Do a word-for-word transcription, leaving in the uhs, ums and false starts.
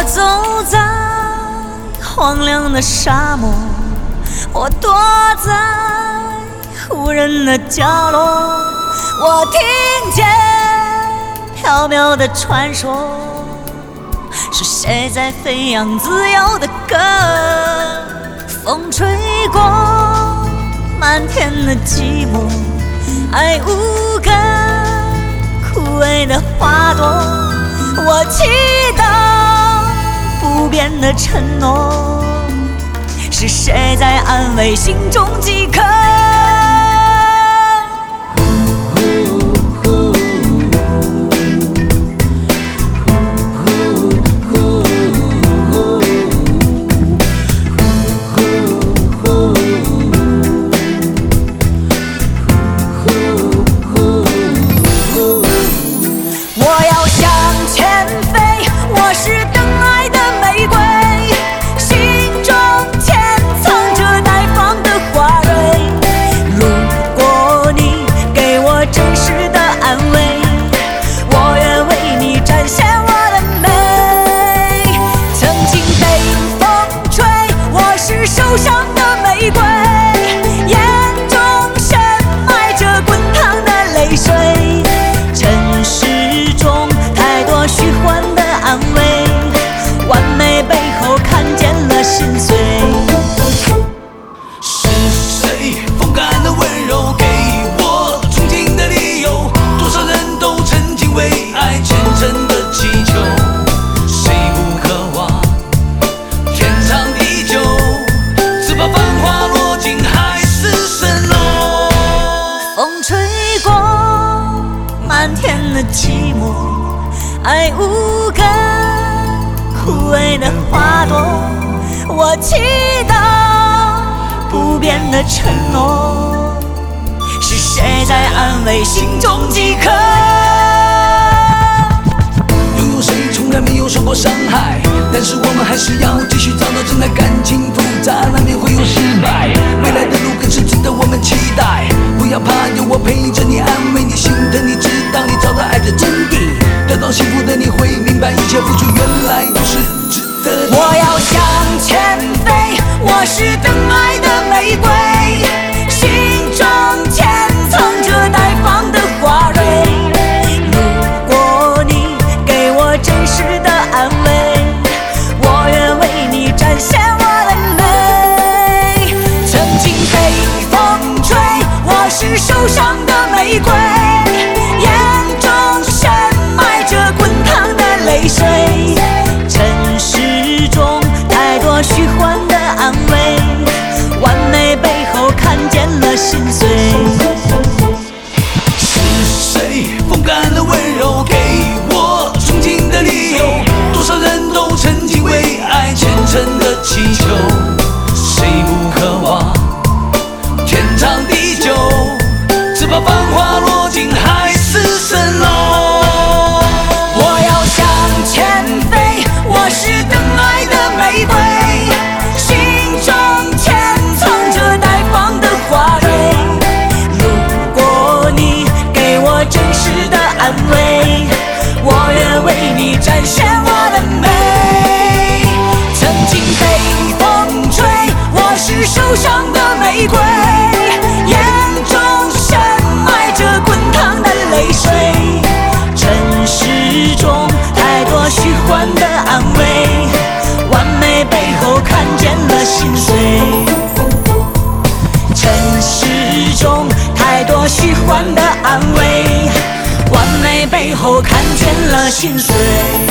我走在荒凉的沙漠，我躲在无人的角落，我听见飘渺的传说，是谁在飞扬自由的歌？风吹过漫天的寂寞，爱无根枯萎的花朵，我祈祷不变的承诺，是谁在安慰心中饥渴？我要向前飞，我是等爱的玫瑰，心中潜藏着待放的花蕊。如果你给我真实的安慰，我愿为你展现我的美。曾经被风吹，我是受伤的玫瑰，眼中深埋着滚烫的泪水。虚幻的安慰，完美背后看见了心碎。 是谁风干的温柔，给我憧憬的理由？多少人都曾经为爱虔诚的祈求，谁不渴望天长地久？只怕繁华落尽海市蜃楼。 风吹过漫天的寂寞，爱无根枯萎的花朵，我祈祷不变的承诺，是谁在安慰心中饥渴？ 拥有谁从来没有受过伤害，但是我们还是要继续找到真爱。感情复杂，难免会有失败，未来的路更是值得我们期待。不要怕，有我陪着你，安慰你，心疼你，直到你找到爱的真谛。得到幸福的你会明白，一切付出原来都是值得的。 我要向前飞，我是等爱的玫瑰，心中潜藏着待放的花蕊。如果你给我真实的安慰，我愿为你展现我的美。曾经被风吹，我是受伤的玫瑰，眼中深埋着滚烫的泪水。尘世中太多虚幻的安慰，完美背后看见了心碎。 是谁风干的温柔，给我憧憬的理由？多少人都曾经为爱虔诚的祈求，谁不渴望天长地久？只怕繁华落尽海市蜃楼。 我要向前飞，我是等爱的玫瑰，心中潜藏着待放的花蕊。如果你给我真实的安慰，我愿为你展现我的美。曾经被风吹，我是受伤的玫瑰，眼中深埋着滚烫的泪水。尘世中太多虚幻的安慰，完美背后看见了心碎。尘世中太多虚幻的安慰，完美背后看见了心碎。